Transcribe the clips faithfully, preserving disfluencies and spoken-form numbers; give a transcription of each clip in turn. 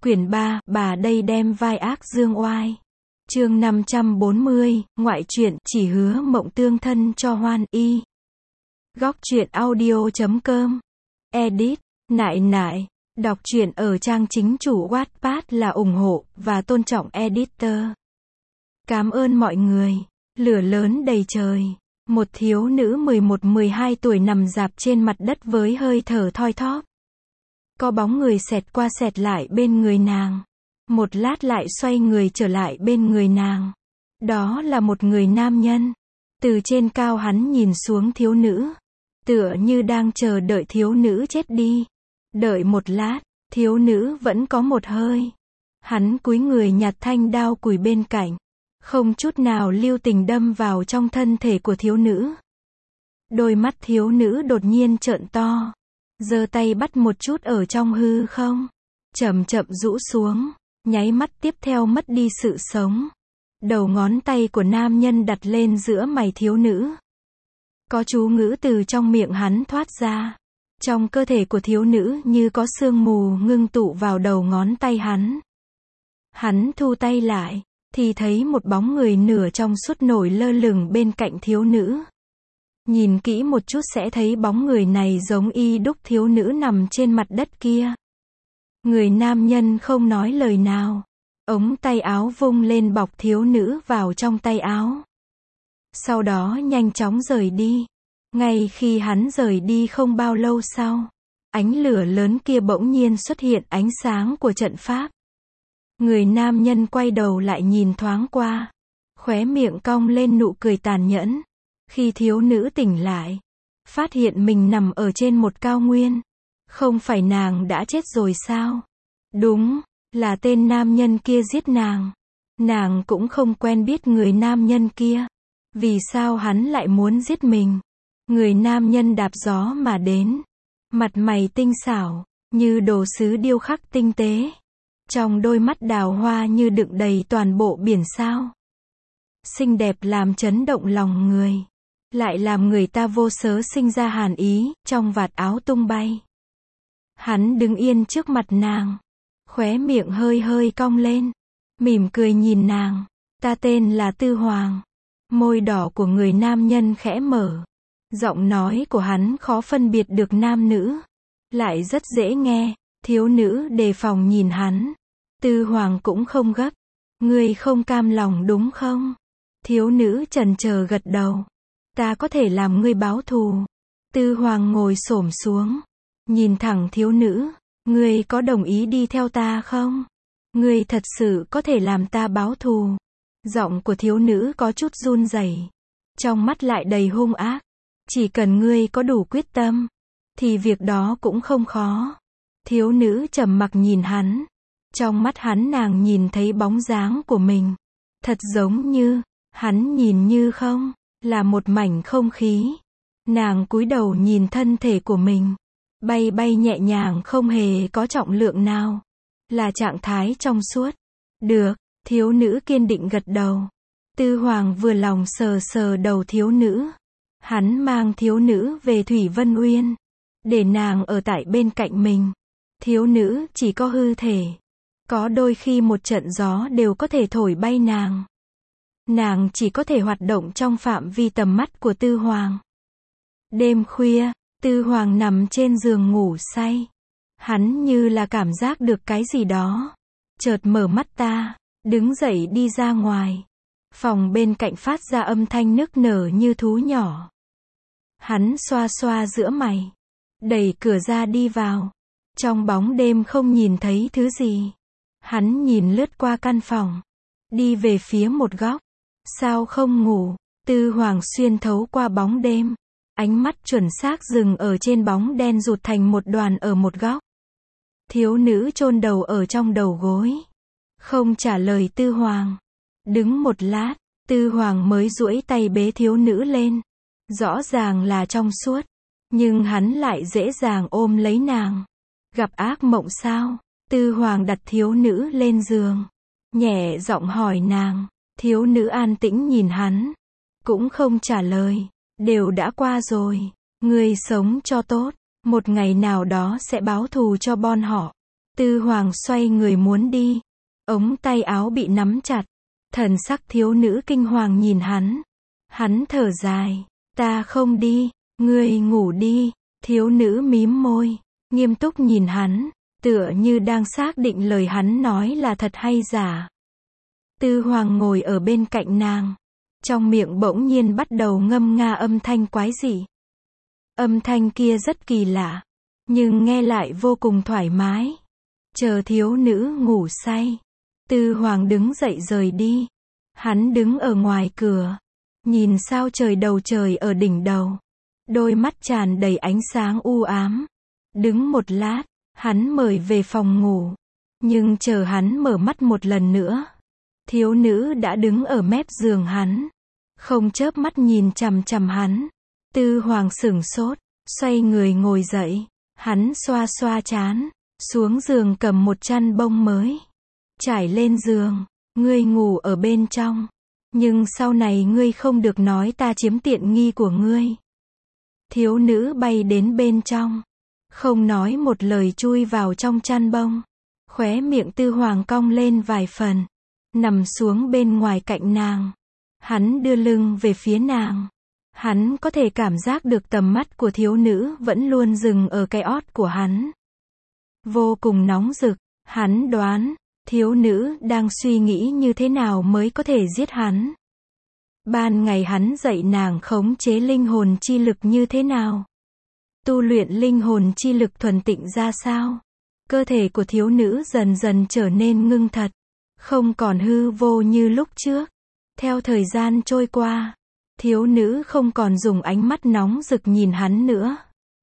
Quyển ba, bà đây đem vai ác dương oai. Chương năm trăm bốn mươi, ngoại truyện, chỉ hứa mộng tương thân cho Hoan Y. Góc truyện audio chấm com. Edit, nại nại. Đọc truyện ở trang chính chủ Wattpad là ủng hộ và tôn trọng editor. Cảm ơn mọi người. Lửa lớn đầy trời. Một thiếu nữ mười một mười hai tuổi nằm rạp trên mặt đất với hơi thở thoi thóp. Có bóng người xẹt qua xẹt lại bên người nàng. Một lát lại xoay người trở lại bên người nàng. Đó là một người nam nhân. Từ trên cao hắn nhìn xuống thiếu nữ. Tựa như đang chờ đợi thiếu nữ chết đi. Đợi một lát, thiếu nữ vẫn có một hơi. Hắn cúi người nhặt thanh đao cùi bên cạnh. Không chút nào lưu tình đâm vào trong thân thể của thiếu nữ. Đôi mắt thiếu nữ đột nhiên trợn to. Giơ tay bắt một chút ở trong hư không. Chậm chậm rũ xuống. Nháy mắt tiếp theo mất đi sự sống. Đầu ngón tay của nam nhân đặt lên giữa mày thiếu nữ. Có chú ngữ từ trong miệng hắn thoát ra. Trong cơ thể của thiếu nữ như có sương mù ngưng tụ vào đầu ngón tay hắn. Hắn thu tay lại, thì thấy một bóng người nửa trong suốt nổi lơ lửng bên cạnh thiếu nữ. Nhìn kỹ một chút sẽ thấy bóng người này giống y đúc thiếu nữ nằm trên mặt đất kia. Người nam nhân không nói lời nào. Ống tay áo vung lên bọc thiếu nữ vào trong tay áo. Sau đó nhanh chóng rời đi. Ngay khi hắn rời đi không bao lâu sau, ánh lửa lớn kia bỗng nhiên xuất hiện ánh sáng của trận pháp. Người nam nhân quay đầu lại nhìn thoáng qua. Khóe miệng cong lên nụ cười tàn nhẫn. Khi thiếu nữ tỉnh lại, phát hiện mình nằm ở trên một cao nguyên. Không phải nàng đã chết rồi sao? Đúng, là tên nam nhân kia giết nàng. Nàng cũng không quen biết người nam nhân kia. Vì sao hắn lại muốn giết mình? Người nam nhân đạp gió mà đến. Mặt mày tinh xảo, như đồ sứ điêu khắc tinh tế. Trong đôi mắt đào hoa như đựng đầy toàn bộ biển sao. Xinh đẹp làm chấn động lòng người. Lại làm người ta vô cớ sinh ra hàn ý, trong vạt áo tung bay. Hắn đứng yên trước mặt nàng. Khóe miệng hơi hơi cong lên. Mỉm cười nhìn nàng. Ta tên là Tư Hoàng. Môi đỏ của người nam nhân khẽ mở. Giọng nói của hắn khó phân biệt được nam nữ. Lại rất dễ nghe. Thiếu nữ đề phòng nhìn hắn. Tư Hoàng cũng không gấp. Ngươi không cam lòng đúng không? Thiếu nữ chần chờ gật đầu. Ta có thể làm ngươi báo thù. Tư Hoàng ngồi xổm xuống. Nhìn thẳng thiếu nữ. Ngươi có đồng ý đi theo ta không? Ngươi thật sự có thể làm ta báo thù. Giọng của thiếu nữ có chút run rẩy. Trong mắt lại đầy hung ác. Chỉ cần ngươi có đủ quyết tâm. Thì việc đó cũng không khó. Thiếu nữ trầm mặc nhìn hắn. Trong mắt hắn nàng nhìn thấy bóng dáng của mình. Thật giống như, hắn nhìn như không, là một mảnh không khí. Nàng cúi đầu nhìn thân thể của mình. Bay bay nhẹ nhàng không hề có trọng lượng nào. Là trạng thái trong suốt. Được, thiếu nữ kiên định gật đầu. Tư Hoàng vừa lòng sờ sờ đầu thiếu nữ. Hắn mang thiếu nữ về Thủy Vân Uyên. Để nàng ở tại bên cạnh mình. Thiếu nữ chỉ có hư thể. Có đôi khi một trận gió đều có thể thổi bay nàng. Nàng chỉ có thể hoạt động trong phạm vi tầm mắt của Tư Hoàng. Đêm khuya, Tư Hoàng nằm trên giường ngủ say. Hắn như là cảm giác được cái gì đó. Chợt mở mắt ta, đứng dậy đi ra ngoài. Phòng bên cạnh phát ra âm thanh nức nở như thú nhỏ. Hắn xoa xoa giữa mày. Đẩy cửa ra đi vào. Trong bóng đêm không nhìn thấy thứ gì. Hắn nhìn lướt qua căn phòng. Đi về phía một góc. Sao không ngủ? Tư Hoàng xuyên thấu qua bóng đêm. Ánh mắt chuẩn xác dừng ở trên bóng đen rụt thành một đoàn ở một góc. Thiếu nữ chôn đầu ở trong đầu gối. Không trả lời Tư Hoàng. Đứng một lát, Tư Hoàng mới duỗi tay bế thiếu nữ lên. Rõ ràng là trong suốt. Nhưng hắn lại dễ dàng ôm lấy nàng. Gặp ác mộng sao? Tư Hoàng đặt thiếu nữ lên giường. Nhẹ giọng hỏi nàng. Thiếu nữ an tĩnh nhìn hắn. Cũng không trả lời. Đều đã qua rồi. Ngươi sống cho tốt. Một ngày nào đó sẽ báo thù cho bọn họ. Tư Hoàng xoay người muốn đi. Ống tay áo bị nắm chặt. Thần sắc thiếu nữ kinh hoàng nhìn hắn. Hắn thở dài. Ta không đi, ngươi ngủ đi. Thiếu nữ mím môi, nghiêm túc nhìn hắn, tựa như đang xác định lời hắn nói là thật hay giả. Tư Hoàng ngồi ở bên cạnh nàng. Trong miệng bỗng nhiên bắt đầu ngâm nga âm thanh quái dị. Âm thanh kia rất kỳ lạ, nhưng nghe lại vô cùng thoải mái. Chờ thiếu nữ ngủ say, Tư Hoàng đứng dậy rời đi. Hắn đứng ở ngoài cửa, nhìn sao trời đầu trời ở đỉnh đầu. Đôi mắt tràn đầy ánh sáng u ám. Đứng một lát, hắn mời về phòng ngủ. Nhưng chờ hắn mở mắt một lần nữa, thiếu nữ đã đứng ở mép giường hắn, không chớp mắt nhìn chằm chằm hắn. Tư Hoàng sửng sốt, xoay người ngồi dậy. Hắn xoa xoa trán, xuống giường cầm một chăn bông mới, trải lên giường. Ngươi ngủ ở bên trong, nhưng sau này ngươi không được nói ta chiếm tiện nghi của ngươi. Thiếu nữ bay đến bên trong, không nói một lời chui vào trong chăn bông. Khóe miệng Tư Hoàng cong lên vài phần, nằm xuống bên ngoài cạnh nàng. Hắn đưa lưng về phía nàng. Hắn có thể cảm giác được tầm mắt của thiếu nữ vẫn luôn dừng ở cái ót của hắn. Vô cùng nóng rực, hắn đoán, thiếu nữ đang suy nghĩ như thế nào mới có thể giết hắn. Ban ngày hắn dạy nàng khống chế linh hồn chi lực như thế nào, tu luyện linh hồn chi lực thuần tịnh ra sao. Cơ thể của thiếu nữ dần dần trở nên ngưng thật, không còn hư vô như lúc trước. Theo thời gian trôi qua, thiếu nữ không còn dùng ánh mắt nóng rực nhìn hắn nữa.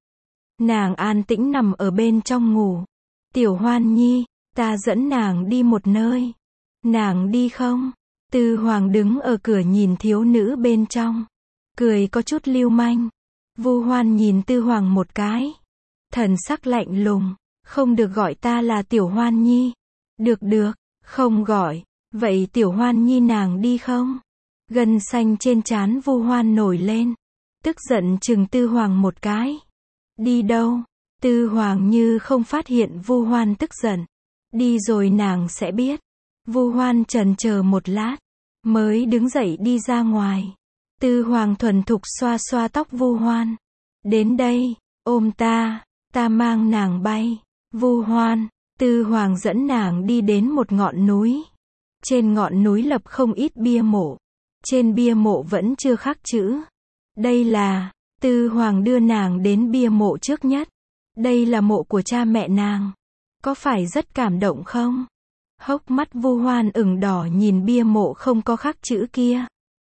Nàng an tĩnh nằm ở bên trong ngủ. Tiểu Hoan Nhi, ta dẫn nàng đi một nơi. Nàng đi không? Tư Hoàng đứng ở cửa nhìn thiếu nữ bên trong, cười có chút lưu manh. Vu Hoan nhìn Tư Hoàng một cái, thần sắc lạnh lùng. Không được gọi ta là Tiểu Hoan Nhi. Được được, không gọi. Vậy Tiểu Hoan Nhi nàng đi không? Gân xanh trên trán Vu Hoan nổi lên, tức giận chừng Tư Hoàng một cái. Đi đâu? Tư Hoàng như không phát hiện Vu Hoan tức giận. Đi rồi nàng sẽ biết. Vu Hoan chần chờ một lát, mới đứng dậy đi ra ngoài. Tư Hoàng thuần thục xoa xoa tóc Vu Hoan. Đến đây, ôm ta, ta mang nàng bay. Vu Hoan, Tư Hoàng dẫn nàng đi đến một ngọn núi. Trên ngọn núi lập không ít bia mộ. Trên bia mộ vẫn chưa khắc chữ. Đây là, Tư Hoàng đưa nàng đến bia mộ trước nhất. Đây là mộ của cha mẹ nàng. Có phải rất cảm động không? Hốc mắt Vu Hoan ửng đỏ nhìn bia mộ không có khắc chữ kia.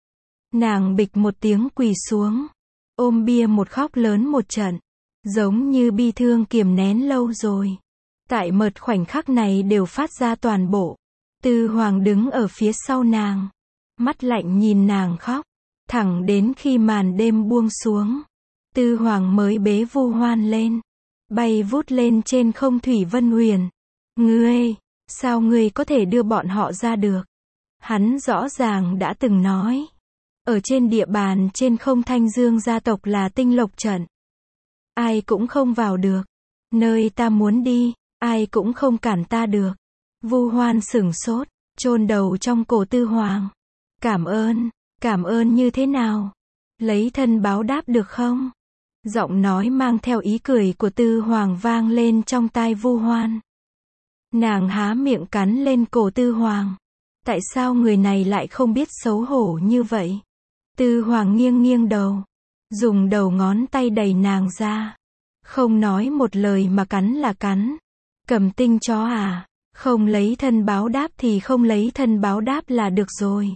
Nàng bịch một tiếng quỳ xuống, ôm bia một khóc lớn một trận, giống như bi thương kiềm nén lâu rồi. Tại mợt khoảnh khắc này đều phát ra toàn bộ. Tư Hoàng đứng ở phía sau nàng, mắt lạnh nhìn nàng khóc, thẳng đến khi màn đêm buông xuống. Tư Hoàng mới bế Vu Hoan lên, bay vút lên trên không thủy vân huyền. Ngươi, sao ngươi có thể đưa bọn họ ra được? Hắn rõ ràng đã từng nói, ở trên địa bàn trên không Thanh Dương gia tộc là tinh lộc trận. Ai cũng không vào được. Nơi ta muốn đi, ai cũng không cản ta được. Vu Hoan sửng sốt, chôn đầu trong cổ Tư Hoàng. Cảm ơn, cảm ơn như thế nào? Lấy thân báo đáp được không? Giọng nói mang theo ý cười của Tư Hoàng vang lên trong tai Vu Hoan. Nàng há miệng cắn lên cổ Tư Hoàng. Tại sao người này lại không biết xấu hổ như vậy? Tư Hoàng nghiêng nghiêng đầu, dùng đầu ngón tay đẩy nàng ra. Không nói một lời mà cắn là cắn. Cầm tinh chó à? Không lấy thân báo đáp thì không lấy thân báo đáp là được rồi.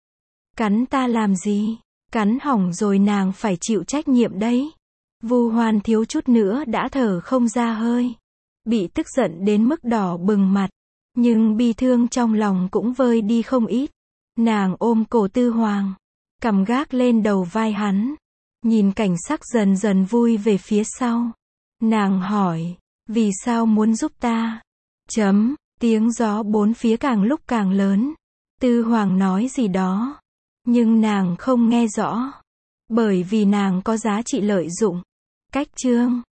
Cắn ta làm gì? Cắn hỏng rồi nàng phải chịu trách nhiệm đấy. Vu Hoan thiếu chút nữa đã thở không ra hơi. Bị tức giận đến mức đỏ bừng mặt. Nhưng bi thương trong lòng cũng vơi đi không ít. Nàng ôm cổ Tư Hoàng, cầm gác lên đầu vai hắn. Nhìn cảnh sắc dần dần vui về phía sau. Nàng hỏi, vì sao muốn giúp ta? Chấm, tiếng gió bốn phía càng lúc càng lớn. Tư Hoàng nói gì đó, nhưng nàng không nghe rõ. Bởi vì nàng có giá trị lợi dụng. Cách chương